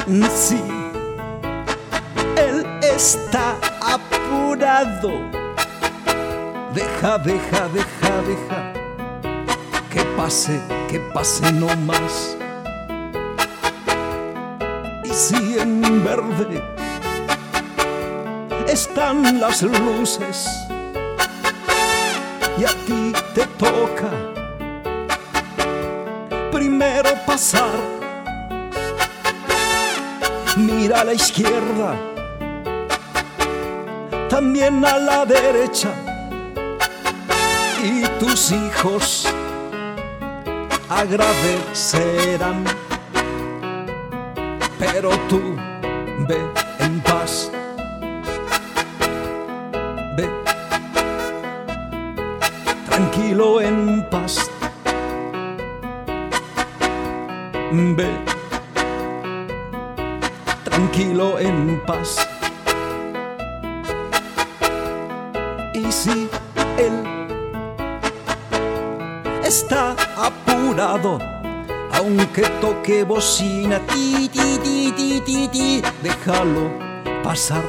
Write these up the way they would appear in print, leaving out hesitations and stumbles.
Sí, él está apurado. Deja que pase no más. Y si en verde están las luces y a ti te toca primero pasar, mira a la izquierda, también a la derecha, y tus hijos agradecerán. Pero tú ve en paz, ve tranquilo en paz, ve tranquilo en paz. Y si él está apurado, aunque toque bocina, ti, ti, ti, ti, ti, ti, déjalo pasar.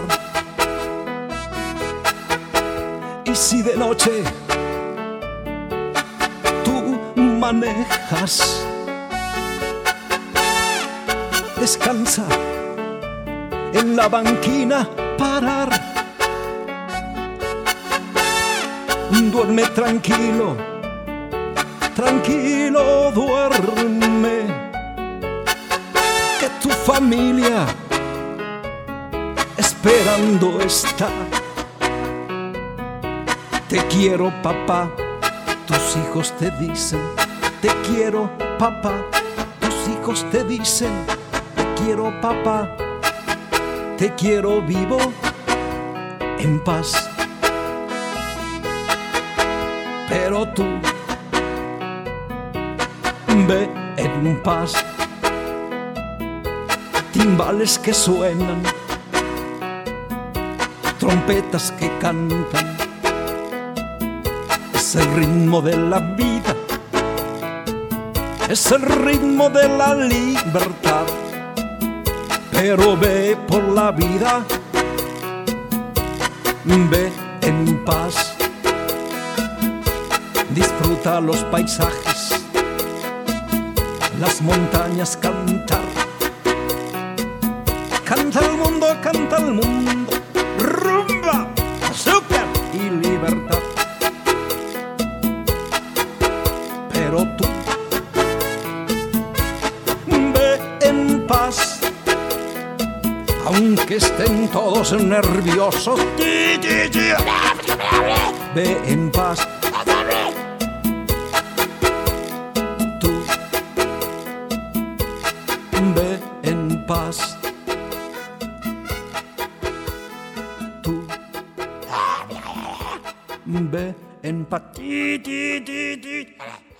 Y si de noche tú manejas, descansa en la banquina, parar. Duerme tranquilo, tranquilo duerme, que tu familia esperando está. Te quiero, papá, tus hijos te dicen. Te quiero, papá, tus hijos te dicen. Te quiero, papá, te quiero vivo en paz. Pero tú ve en paz. Timbales que suenan, trompetas que cantan, es el ritmo de la vida, es el ritmo de la libertad. Pero ve por la vida, ve en paz. Disfruta los paisajes, las montañas, cantar. Canta el mundo, rumba, azúcar y libertad. Pero tú ve en paz, aunque estén todos nerviosos. Ve en paz. Ve en paz. Tú ve en paz.